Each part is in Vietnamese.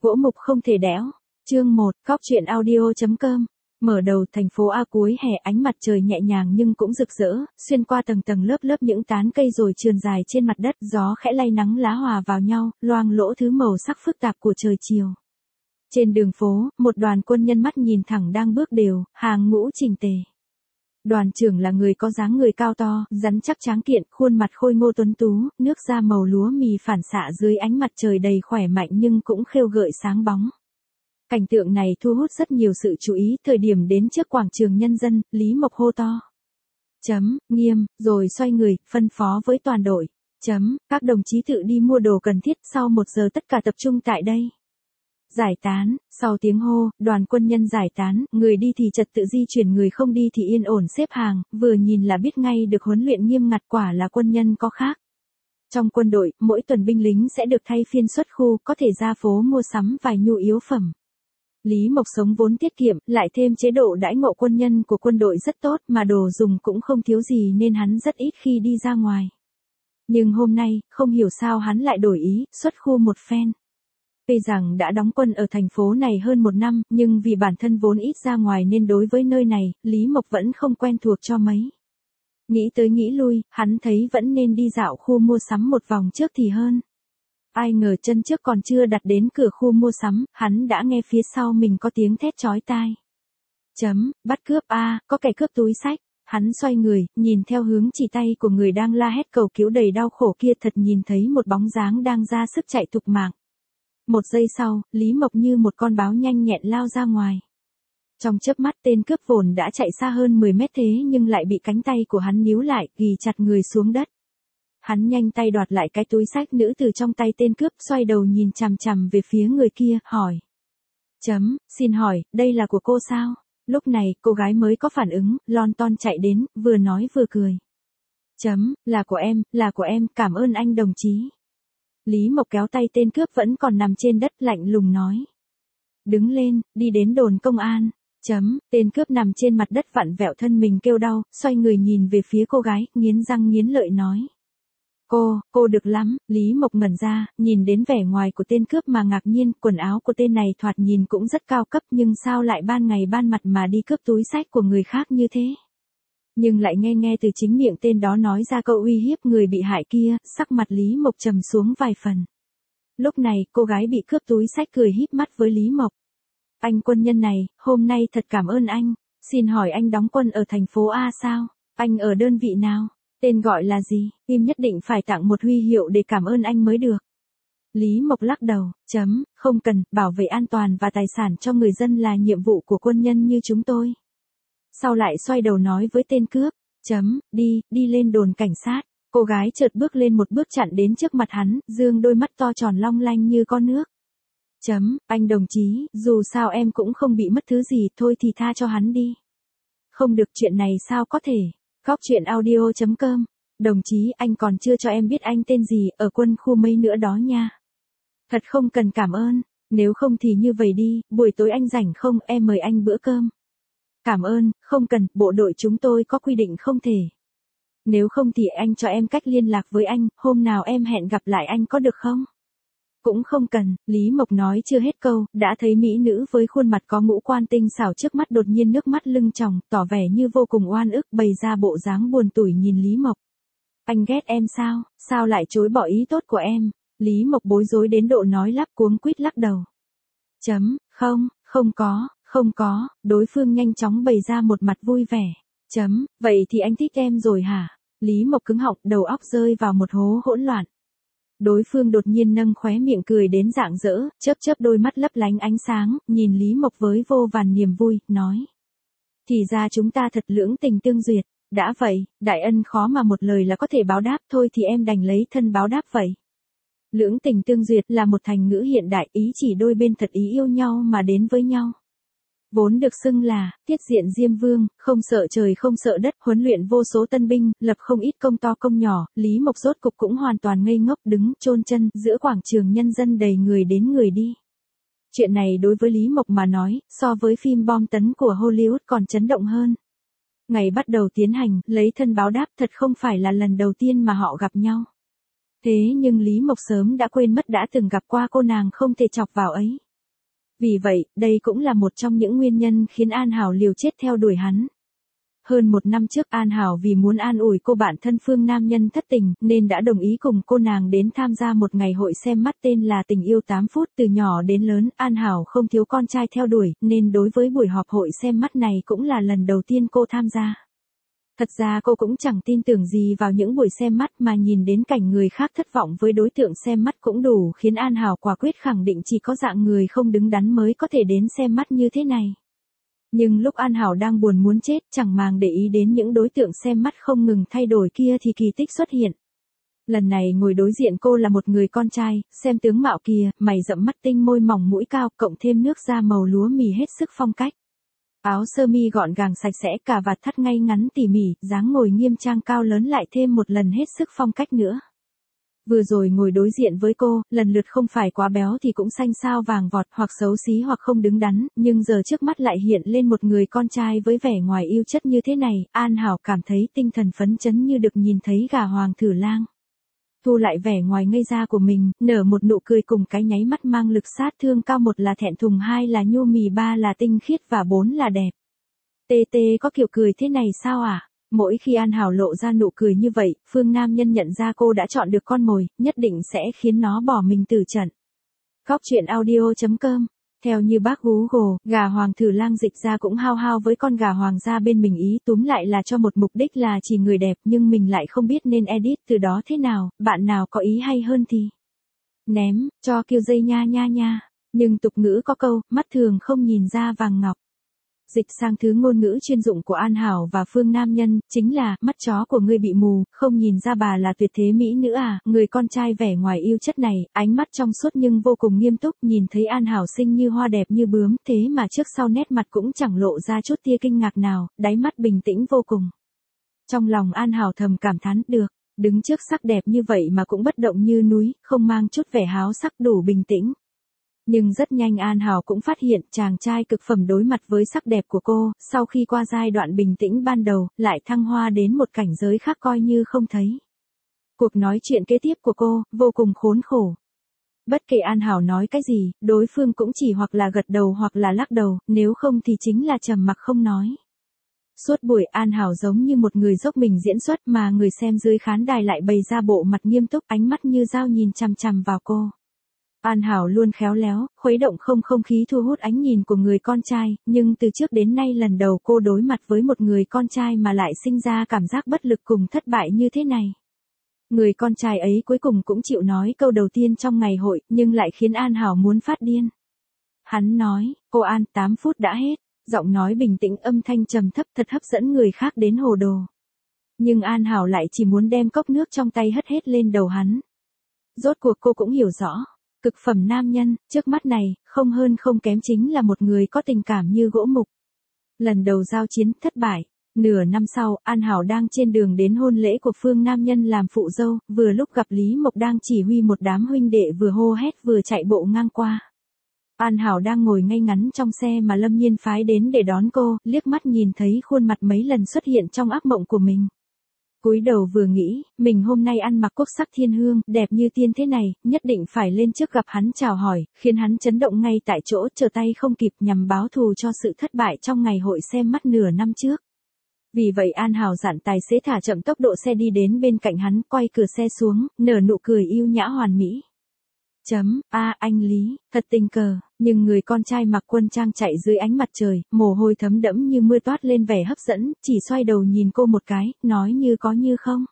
Gỗ mục không thể đẽo. Chương 1, Cóc truyện audio.com. Mở đầu thành phố A cuối hè, ánh mặt trời nhẹ nhàng nhưng cũng rực rỡ, xuyên qua tầng tầng lớp lớp những tán cây rồi trườn dài trên mặt đất, gió khẽ lay nắng lá hòa vào nhau, loang lỗ thứ màu sắc phức tạp của trời chiều. Trên đường phố, một đoàn quân nhân mắt nhìn thẳng đang bước đều, hàng ngũ chỉnh tề. Đoàn trưởng là người có dáng người cao to, rắn chắc tráng kiện, khuôn mặt khôi ngô tuấn tú, nước da màu lúa mì phản xạ dưới ánh mặt trời đầy khỏe mạnh nhưng cũng khêu gợi sáng bóng. Cảnh tượng này thu hút rất nhiều sự chú ý, thời điểm đến trước quảng trường nhân dân, Lý Mộc hô to. Nghiêm, rồi xoay người, phân phó với toàn đội. Các đồng chí tự đi mua đồ cần thiết, sau 1 giờ tất cả tập trung tại đây. Giải tán, sau tiếng hô, đoàn quân nhân giải tán, người đi thì trật tự di chuyển, người không đi thì yên ổn xếp hàng, vừa nhìn là biết ngay được huấn luyện nghiêm ngặt, quả là quân nhân có khác. Trong quân đội, mỗi tuần binh lính sẽ được thay phiên xuất khu, có thể ra phố mua sắm vài nhu yếu phẩm. Lý Mộc sống vốn tiết kiệm, lại thêm chế độ đãi ngộ quân nhân của quân đội rất tốt, mà đồ dùng cũng không thiếu gì nên hắn rất ít khi đi ra ngoài. Nhưng hôm nay, không hiểu sao hắn lại đổi ý, xuất khu một phen. Tuy rằng đã đóng quân ở thành phố này hơn 1 năm, nhưng vì bản thân vốn ít ra ngoài nên đối với nơi này, Lý Mộc vẫn không quen thuộc cho mấy. Nghĩ tới nghĩ lui, hắn thấy vẫn nên đi dạo khu mua sắm một vòng trước thì hơn. Ai ngờ chân trước còn chưa đặt đến cửa khu mua sắm, hắn đã nghe phía sau mình có tiếng thét chói tai. Bắt cướp a, có kẻ cướp túi xách. Hắn xoay người, nhìn theo hướng chỉ tay của người đang la hét cầu cứu đầy đau khổ kia, thật nhìn thấy một bóng dáng đang ra sức chạy thục mạng. 1 giây sau, Lý Mộc như một con báo nhanh nhẹn lao ra ngoài. Trong chớp mắt tên cướp vồn đã chạy xa hơn 10 mét thế nhưng lại bị cánh tay của hắn níu lại, ghì chặt người xuống đất. Hắn nhanh tay đoạt lại cái túi xách nữ từ trong tay tên cướp, xoay đầu nhìn chằm chằm về phía người kia, hỏi. Xin hỏi, đây là của cô sao? Lúc này, cô gái mới có phản ứng, lon ton chạy đến, vừa nói vừa cười. Là của em, cảm ơn anh đồng chí. Lý Mộc kéo tay tên cướp vẫn còn nằm trên đất, lạnh lùng nói. Đứng lên, đi đến đồn công an. Tên cướp nằm trên mặt đất vặn vẹo thân mình kêu đau, xoay người nhìn về phía cô gái, nghiến răng nghiến lợi nói. Cô được lắm. Lý Mộc ngẩn ra, nhìn đến vẻ ngoài của tên cướp mà ngạc nhiên, quần áo của tên này thoạt nhìn cũng rất cao cấp nhưng sao lại ban ngày ban mặt mà đi cướp túi xách của người khác như thế. Nhưng lại nghe từ chính miệng tên đó nói ra câu uy hiếp người bị hại kia, sắc mặt Lý Mộc trầm xuống vài phần. Lúc này, cô gái bị cướp túi xách cười híp mắt với Lý Mộc. Anh quân nhân này, hôm nay thật cảm ơn anh. Xin hỏi anh đóng quân ở thành phố A sao? Anh ở đơn vị nào? Tên gọi là gì? Tim nhất định phải tặng một huy hiệu để cảm ơn anh mới được. Lý Mộc lắc đầu. Không cần, bảo vệ an toàn và tài sản cho người dân là nhiệm vụ của quân nhân như chúng tôi. Sau lại xoay đầu nói với tên cướp. Đi lên đồn cảnh sát. Cô gái chợt bước lên một bước chặn đến trước mặt hắn, dương đôi mắt to tròn long lanh như con nước. Anh đồng chí, dù sao em cũng không bị mất thứ gì, thôi thì tha cho hắn đi. Không được, chuyện này sao có thể. Cóc truyện audio.com. Đồng chí, anh còn chưa cho em biết anh tên gì, ở quân khu mấy nữa đó nha. Thật không cần cảm ơn, nếu không thì như vậy đi, buổi tối anh rảnh không, em mời anh bữa cơm. Cảm ơn, không cần, bộ đội chúng tôi có quy định không thể. Nếu không thì anh cho em cách liên lạc với anh, hôm nào em hẹn gặp lại anh có được không? Cũng không cần. Lý Mộc nói chưa hết câu, đã thấy mỹ nữ với khuôn mặt có ngũ quan tinh xảo trước mắt đột nhiên nước mắt lưng tròng, tỏ vẻ như vô cùng oan ức, bày ra bộ dáng buồn tủi nhìn Lý Mộc. Anh ghét em sao? Sao lại chối bỏ ý tốt của em? Lý Mộc bối rối đến độ nói lắp cuống quýt lắc đầu. Không có, đối phương nhanh chóng bày ra một mặt vui vẻ. Vậy thì anh thích em rồi hả? Lý Mộc cứng họng, đầu óc rơi vào một hố hỗn loạn. Đối phương đột nhiên nâng khóe miệng cười đến rạng rỡ, chớp đôi mắt lấp lánh ánh sáng, nhìn Lý Mộc với vô vàn niềm vui, nói. Thì ra chúng ta thật lưỡng tình tương duyệt, đã vậy, đại ân khó mà một lời là có thể báo đáp, thôi thì em đành lấy thân báo đáp vậy. Lưỡng tình tương duyệt là một thành ngữ hiện đại, ý chỉ đôi bên thật ý yêu nhau mà đến với nhau. Vốn được xưng là tiết diện Diêm Vương, không sợ trời không sợ đất, huấn luyện vô số tân binh, lập không ít công to công nhỏ, Lý Mộc rốt cục cũng hoàn toàn ngây ngốc đứng chôn chân giữa quảng trường nhân dân đầy người đến người đi. Chuyện này đối với Lý Mộc mà nói, so với phim bom tấn của Hollywood còn chấn động hơn. Ngày bắt đầu tiến hành, lấy thân báo đáp thật không phải là lần đầu tiên mà họ gặp nhau. Thế nhưng Lý Mộc sớm đã quên mất đã từng gặp qua cô nàng không thể chọc vào ấy. Vì vậy, đây cũng là một trong những nguyên nhân khiến An Hảo liều chết theo đuổi hắn. Hơn một năm trước An Hảo vì muốn an ủi cô bạn thân Phương Nam Nhân thất tình, nên đã đồng ý cùng cô nàng đến tham gia một ngày hội xem mắt tên là Tình yêu 8 phút. Từ nhỏ đến lớn, An Hảo không thiếu con trai theo đuổi, nên đối với buổi họp hội xem mắt này cũng là lần đầu tiên cô tham gia. Thật ra cô cũng chẳng tin tưởng gì vào những buổi xem mắt, mà nhìn đến cảnh người khác thất vọng với đối tượng xem mắt cũng đủ khiến An Hảo quả quyết khẳng định chỉ có dạng người không đứng đắn mới có thể đến xem mắt như thế này. Nhưng lúc An Hảo đang buồn muốn chết, chẳng màng để ý đến những đối tượng xem mắt không ngừng thay đổi kia thì kỳ tích xuất hiện. Lần này ngồi đối diện cô là một người con trai, xem tướng mạo kìa, mày rậm mắt tinh, môi mỏng mũi cao, cộng thêm nước da màu lúa mì hết sức phong cách. Áo sơ mi gọn gàng sạch sẽ, cà vạt thắt ngay ngắn tỉ mỉ, dáng ngồi nghiêm trang cao lớn lại thêm một lần hết sức phong cách nữa. Vừa rồi ngồi đối diện với cô, lần lượt không phải quá béo thì cũng xanh xao vàng vọt, hoặc xấu xí hoặc không đứng đắn, nhưng giờ trước mắt lại hiện lên một người con trai với vẻ ngoài yêu chất như thế này. An Hảo cảm thấy tinh thần phấn chấn như được nhìn thấy gà hoàng thử lang. Thu lại vẻ ngoài ngây ra của mình, nở một nụ cười cùng cái nháy mắt mang lực sát thương cao: một là thẹn thùng, hai là nhu mì, ba là tinh khiết và bốn là đẹp. Tê tê có kiểu cười thế này sao à? Mỗi khi An Hảo lộ ra nụ cười như vậy, Phương Nam Nhân nhận ra cô đã chọn được con mồi, nhất định sẽ khiến nó bỏ mình tử trận. Góc truyện audio.com. Theo như bác Google, gà hoàng thử lang dịch ra cũng hao hao với con gà hoàng gia bên mình, ý túm lại là cho một mục đích là chỉ người đẹp, nhưng mình lại không biết nên edit từ đó thế nào. Bạn nào có ý hay hơn thì ném cho kêu dây nha nha nha. Nhưng tục ngữ có câu, mắt thường không nhìn ra vàng ngọc. Dịch sang thứ ngôn ngữ chuyên dụng của An Hảo và Phương Nam Nhân, chính là, mắt chó của ngươi bị mù, không nhìn ra bà là tuyệt thế mỹ nữ à. Người con trai vẻ ngoài yêu chất này, ánh mắt trong suốt nhưng vô cùng nghiêm túc, nhìn thấy An Hảo xinh như hoa, đẹp như bướm, thế mà trước sau nét mặt cũng chẳng lộ ra chút tia kinh ngạc nào, đáy mắt bình tĩnh vô cùng. Trong lòng An Hảo thầm cảm thán, được, đứng trước sắc đẹp như vậy mà cũng bất động như núi, không mang chút vẻ háo sắc, đủ bình tĩnh. Nhưng rất nhanh An Hảo cũng phát hiện chàng trai cực phẩm đối mặt với sắc đẹp của cô, sau khi qua giai đoạn bình tĩnh ban đầu, lại thăng hoa đến một cảnh giới khác coi như không thấy. Cuộc nói chuyện kế tiếp của cô, vô cùng khốn khổ. Bất kể An Hảo nói cái gì, đối phương cũng chỉ hoặc là gật đầu hoặc là lắc đầu, nếu không thì chính là trầm mặc không nói. Suốt buổi An Hảo giống như một người dốc mình diễn xuất, mà người xem dưới khán đài lại bày ra bộ mặt nghiêm túc, ánh mắt như dao nhìn chằm chằm vào cô. An Hảo luôn khéo léo, khuấy động không khí thu hút ánh nhìn của người con trai, nhưng từ trước đến nay lần đầu cô đối mặt với một người con trai mà lại sinh ra cảm giác bất lực cùng thất bại như thế này. Người con trai ấy cuối cùng cũng chịu nói câu đầu tiên trong ngày hội, nhưng lại khiến An Hảo muốn phát điên. Hắn nói, cô An, 8 phút đã hết, giọng nói bình tĩnh, âm thanh trầm thấp, thật hấp dẫn người khác đến hồ đồ. Nhưng An Hảo lại chỉ muốn đem cốc nước trong tay hất hết lên đầu hắn. Rốt cuộc cô cũng hiểu rõ. Cực phẩm nam nhân, trước mắt này, không hơn không kém chính là một người có tình cảm như gỗ mục. Lần đầu giao chiến, thất bại. Nửa năm sau, An Hảo đang trên đường đến hôn lễ của Phương Nam Nhân làm phụ dâu, vừa lúc gặp Lý Mộc đang chỉ huy một đám huynh đệ vừa hô hét vừa chạy bộ ngang qua. An Hảo đang ngồi ngay ngắn trong xe mà Lâm Nhiên phái đến để đón cô, liếc mắt nhìn thấy khuôn mặt mấy lần xuất hiện trong ác mộng của mình. Cúi đầu vừa nghĩ, mình hôm nay ăn mặc quốc sắc thiên hương, đẹp như tiên thế này, nhất định phải lên trước gặp hắn chào hỏi, khiến hắn chấn động ngay tại chỗ, trở tay không kịp, nhằm báo thù cho sự thất bại trong ngày hội xem mắt nửa năm trước. Vì vậy An Hảo dặn tài xế thả chậm tốc độ xe đi đến bên cạnh hắn, quay cửa xe xuống, nở nụ cười yêu nhã hoàn mỹ. Anh Lý, thật tình cờ, nhưng người con trai mặc quân trang chạy dưới ánh mặt trời, mồ hôi thấm đẫm như mưa toát lên vẻ hấp dẫn, chỉ xoay đầu nhìn cô một cái, nói như có như không.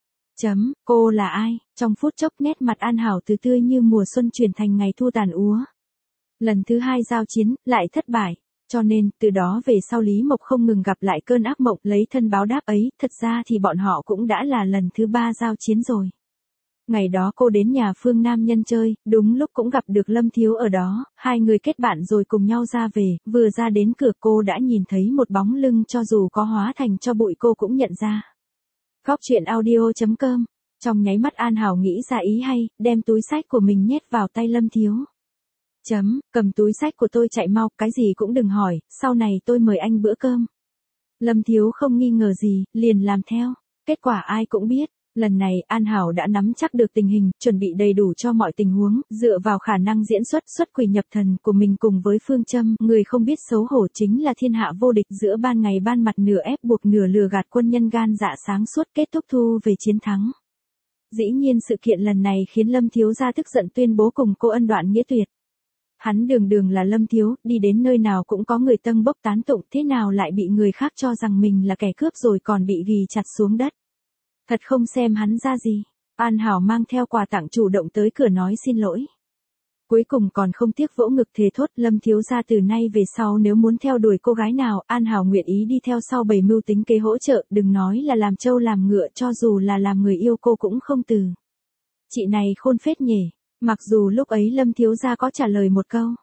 Cô là ai? Trong phút chốc nét mặt An Hảo từ tươi như mùa xuân chuyển thành ngày thu tàn úa. Lần thứ hai giao chiến, lại thất bại. Cho nên, từ đó về sau Lý Mộc không ngừng gặp lại cơn ác mộng lấy thân báo đáp ấy, thật ra thì bọn họ cũng đã là lần thứ 3 giao chiến rồi. Ngày đó cô đến nhà Phương Nam Nhân chơi, đúng lúc cũng gặp được Lâm Thiếu ở đó, hai người kết bạn rồi cùng nhau ra về, vừa ra đến cửa cô đã nhìn thấy một bóng lưng cho dù có hóa thành cho bụi cô cũng nhận ra. Góc truyện audio.com. Trong nháy mắt An Hảo nghĩ ra ý hay, đem túi xách của mình nhét vào tay Lâm Thiếu. Cầm túi xách của tôi chạy mau, cái gì cũng đừng hỏi, sau này tôi mời anh bữa cơm. Lâm Thiếu không nghi ngờ gì, liền làm theo. Kết quả ai cũng biết. Lần này An Hảo đã nắm chắc được tình hình, chuẩn bị đầy đủ cho mọi tình huống, dựa vào khả năng diễn xuất quỷ nhập thần của mình cùng với phương châm, người không biết xấu hổ chính là thiên hạ vô địch, giữa ban ngày ban mặt nửa ép buộc nửa lừa gạt quân nhân gan dạ sáng suốt, kết thúc thu về chiến thắng. Dĩ nhiên sự kiện lần này khiến Lâm Thiếu Gia tức giận, tuyên bố cùng cô ân đoạn nghĩa tuyệt. Hắn đường đường là Lâm Thiếu, đi đến nơi nào cũng có người tâng bốc tán tụng, thế nào lại bị người khác cho rằng mình là kẻ cướp rồi còn bị ghì chặt xuống đất. Thật không xem hắn ra gì. An Hảo mang theo quà tặng chủ động tới cửa nói xin lỗi. Cuối cùng còn không tiếc vỗ ngực thề thốt, Lâm Thiếu Gia từ nay về sau nếu muốn theo đuổi cô gái nào, An Hảo nguyện ý đi theo sau bày mưu tính kế hỗ trợ, đừng nói là làm trâu làm ngựa, cho dù là làm người yêu cô cũng không từ. Chị này khôn phết nhỉ, mặc dù lúc ấy Lâm Thiếu Gia có trả lời một câu.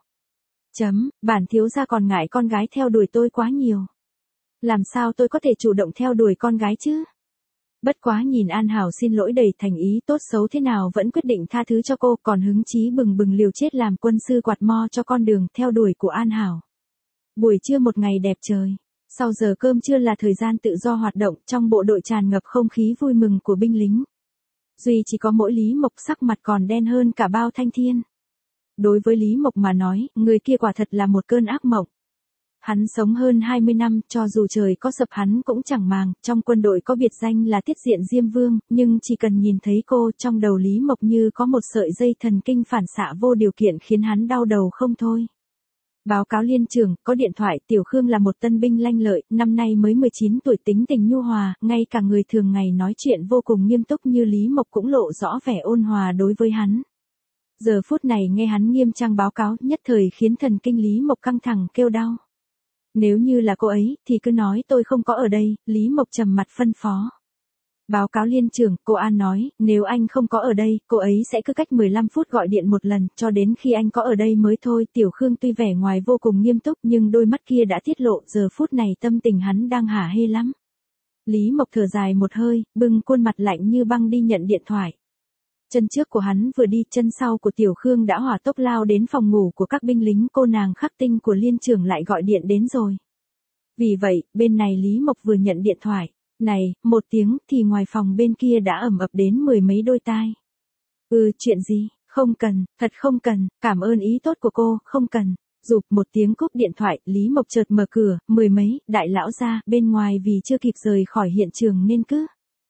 Bản Thiếu Gia còn ngại con gái theo đuổi tôi quá nhiều. Làm sao tôi có thể chủ động theo đuổi con gái chứ? Bất quá nhìn An Hảo xin lỗi đầy thành ý, tốt xấu thế nào vẫn quyết định tha thứ cho cô, còn hứng chí bừng bừng liều chết làm quân sư quạt mo cho con đường theo đuổi của An Hảo. Buổi trưa một ngày đẹp trời, sau giờ cơm trưa là thời gian tự do hoạt động, trong bộ đội tràn ngập không khí vui mừng của binh lính. Duy chỉ có mỗi Lý Mộc sắc mặt còn đen hơn cả bao thanh thiên. Đối với Lý Mộc mà nói, người kia quả thật là một cơn ác mộng. Hắn sống hơn 20 năm, cho dù trời có sập hắn cũng chẳng màng, trong quân đội có biệt danh là Tiết Diện Diêm Vương, nhưng chỉ cần nhìn thấy cô, trong đầu Lý Mộc như có một sợi dây thần kinh phản xạ vô điều kiện khiến hắn đau đầu không thôi. Báo cáo liên trưởng, có điện thoại, Tiểu Khương là một tân binh lanh lợi, năm nay mới 19 tuổi, tính tình nhu hòa, ngay cả người thường ngày nói chuyện vô cùng nghiêm túc như Lý Mộc cũng lộ rõ vẻ ôn hòa đối với hắn. Giờ phút này nghe hắn nghiêm trang báo cáo, nhất thời khiến thần kinh Lý Mộc căng thẳng kêu đau. Nếu như là cô ấy, thì cứ nói tôi không có ở đây, Lý Mộc trầm mặt phân phó. Báo cáo liên trưởng, cô An nói, nếu anh không có ở đây, cô ấy sẽ cứ cách 15 phút gọi điện một lần, cho đến khi anh có ở đây mới thôi. Tiểu Khương tuy vẻ ngoài vô cùng nghiêm túc nhưng đôi mắt kia đã tiết lộ, giờ phút này tâm tình hắn đang hả hê lắm. Lý Mộc thở dài một hơi, bưng khuôn mặt lạnh như băng đi nhận điện thoại. Chân trước của hắn vừa đi, chân sau của Tiểu Khương đã hỏa tốc lao đến phòng ngủ của các binh lính, cô nàng khắc tinh của liên trưởng lại gọi điện đến rồi. Vì vậy, bên này Lý Mộc vừa nhận điện thoại, này, một tiếng, thì ngoài phòng bên kia đã ầm ập đến 10 mấy đôi tai. Chuyện gì, không cần, thật không cần, cảm ơn ý tốt của cô, không cần. Rụp một tiếng cúp điện thoại, Lý Mộc chợt mở cửa, 10 mấy, đại lão ra, bên ngoài vì chưa kịp rời khỏi hiện trường nên cứ.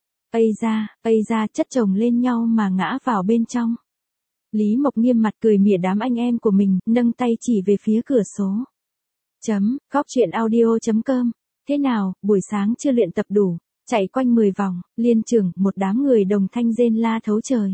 Ây ra, chất chồng lên nhau mà ngã vào bên trong. Lý Mộc nghiêm mặt cười mỉa đám anh em của mình, nâng tay chỉ về phía cửa số. Góc chuyện audio.com. Thế nào, buổi sáng chưa luyện tập đủ, chạy quanh 10 vòng, liên trưởng, một đám người đồng thanh rên la thấu trời.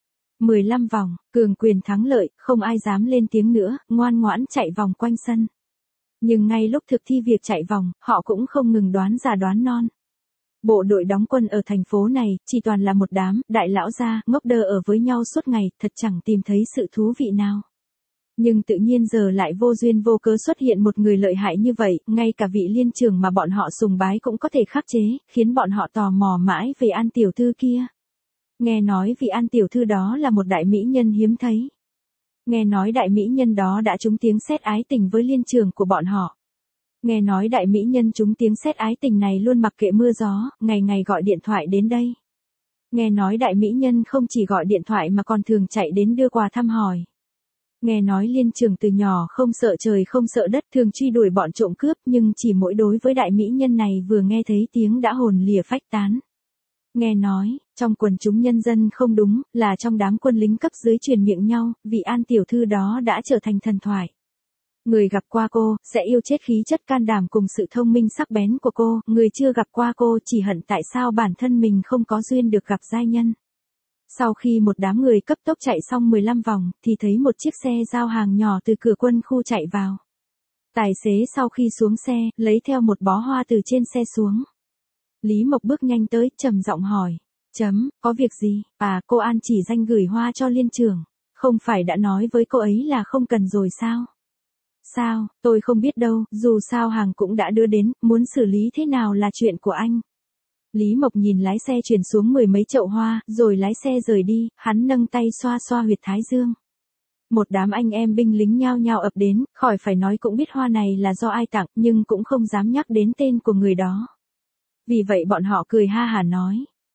15 vòng, cường quyền thắng lợi, không ai dám lên tiếng nữa, ngoan ngoãn chạy vòng quanh sân. Nhưng ngay lúc thực thi việc chạy vòng, họ cũng không ngừng đoán già đoán non. Bộ đội đóng quân ở thành phố này, chỉ toàn là một đám, đại lão gia, ngốc đơ ở với nhau suốt ngày, thật chẳng tìm thấy sự thú vị nào. Nhưng tự nhiên giờ lại vô duyên vô cớ xuất hiện một người lợi hại như vậy, ngay cả vị liên trưởng mà bọn họ sùng bái cũng có thể khắc chế, khiến bọn họ tò mò mãi về An tiểu thư kia. Nghe nói vị An tiểu thư đó là một đại mỹ nhân hiếm thấy. Nghe nói đại mỹ nhân đó đã trúng tiếng sét ái tình với liên trưởng của bọn họ. Nghe nói đại mỹ nhân trúng tiếng sét ái tình này luôn mặc kệ mưa gió, ngày ngày gọi điện thoại đến đây. Nghe nói đại mỹ nhân không chỉ gọi điện thoại mà còn thường chạy đến đưa quà thăm hỏi. Nghe nói liên trưởng từ nhỏ không sợ trời không sợ đất, thường truy đuổi bọn trộm cướp, nhưng chỉ mỗi đối với đại mỹ nhân này vừa nghe thấy tiếng đã hồn lìa phách tán. Nghe nói, trong quần chúng nhân dân không đúng, là trong đám quân lính cấp dưới truyền miệng nhau, vị An tiểu thư đó đã trở thành thần thoại. Người gặp qua cô, sẽ yêu chết khí chất can đảm cùng sự thông minh sắc bén của cô, người chưa gặp qua cô chỉ hận tại sao bản thân mình không có duyên được gặp giai nhân. Sau khi một đám người cấp tốc chạy xong 15 vòng, thì thấy một chiếc xe giao hàng nhỏ từ cửa quân khu chạy vào. Tài xế sau khi xuống xe, lấy theo một bó hoa từ trên xe xuống. Lý Mộc bước nhanh tới, trầm giọng hỏi. Có việc gì? Cô An chỉ danh gửi hoa cho liên trưởng. Không phải đã nói với cô ấy là không cần rồi sao? Sao, tôi không biết đâu, dù sao hàng cũng đã đưa đến, muốn xử lý thế nào là chuyện của anh. Lý Mộc nhìn lái xe chuyển xuống 10 mấy chậu hoa, rồi lái xe rời đi, hắn nâng tay xoa xoa huyệt thái dương. Một đám anh em binh lính nhao nhao ập đến, khỏi phải nói cũng biết hoa này là do ai tặng, nhưng cũng không dám nhắc đến tên của người đó. Vì vậy bọn họ cười ha hả nói,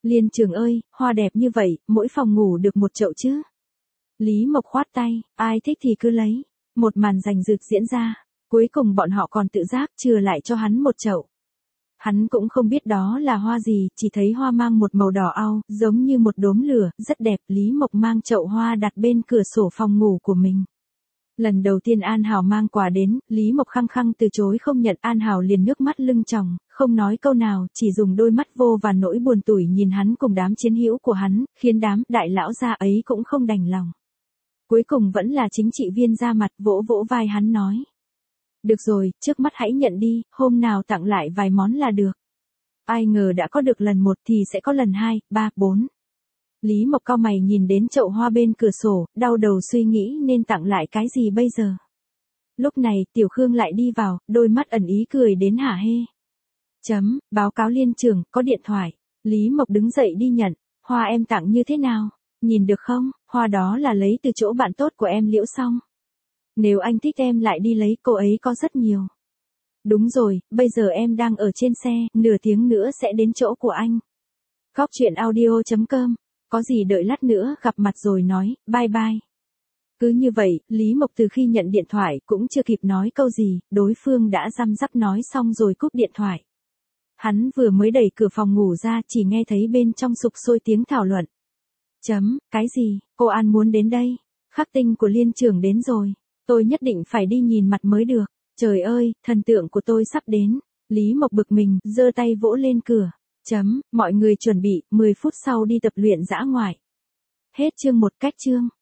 Liên Trường ơi, hoa đẹp như vậy, mỗi phòng ngủ được một chậu chứ. Lý Mộc khoát tay, ai thích thì cứ lấy. Một màn giành giật diễn ra. Cuối cùng bọn họ còn tự giác chừa lại cho hắn một chậu. Hắn cũng không biết đó là hoa gì, chỉ thấy hoa mang một màu đỏ au, giống như một đốm lửa, rất đẹp. Lý Mộc mang chậu hoa đặt bên cửa sổ phòng ngủ của mình. Lần đầu tiên An Hảo mang quà đến, Lý Mộc khăng khăng từ chối không nhận. An Hảo liền nước mắt lưng tròng, không nói câu nào, chỉ dùng đôi mắt vô và nỗi buồn tủi nhìn hắn cùng đám chiến hữu của hắn, khiến đám đại lão gia ấy cũng không đành lòng. Cuối cùng vẫn là chính trị viên ra mặt vỗ vỗ vai hắn nói. Được rồi, trước mắt hãy nhận đi, hôm nào tặng lại vài món là được. Ai ngờ đã có được lần 1 thì sẽ có lần 2, 3, 4. Lý Mộc cau mày nhìn đến chậu hoa bên cửa sổ, đau đầu suy nghĩ nên tặng lại cái gì bây giờ. Lúc này Tiểu Khương lại đi vào, đôi mắt ẩn ý cười đến hả hê. Báo cáo liên trưởng, có điện thoại. Lý Mộc đứng dậy đi nhận, hoa em tặng như thế nào? Nhìn được không, hoa đó là lấy từ chỗ bạn tốt của em Liễu Song. Nếu anh thích em lại đi lấy, cô ấy có rất nhiều. Đúng rồi, bây giờ em đang ở trên xe, nửa tiếng nữa sẽ đến chỗ của anh. Góc chuyện audio.com, có gì đợi lát nữa gặp mặt rồi nói, bye bye. Cứ như vậy, Lý Mộc từ khi nhận điện thoại cũng chưa kịp nói câu gì, đối phương đã răm rắp nói xong rồi cúp điện thoại. Hắn vừa mới đẩy cửa phòng ngủ ra chỉ nghe thấy bên trong sục sôi tiếng thảo luận. Cái gì, cô An muốn đến đây? Khắc tinh của liên trưởng đến rồi. Tôi nhất định phải đi nhìn mặt mới được. Trời ơi, thần tượng của tôi sắp đến. Lý Mộc bực mình, giơ tay vỗ lên cửa. Mọi người chuẩn bị, 10 phút sau đi tập luyện dã ngoại. Hết chương 1 cách chương.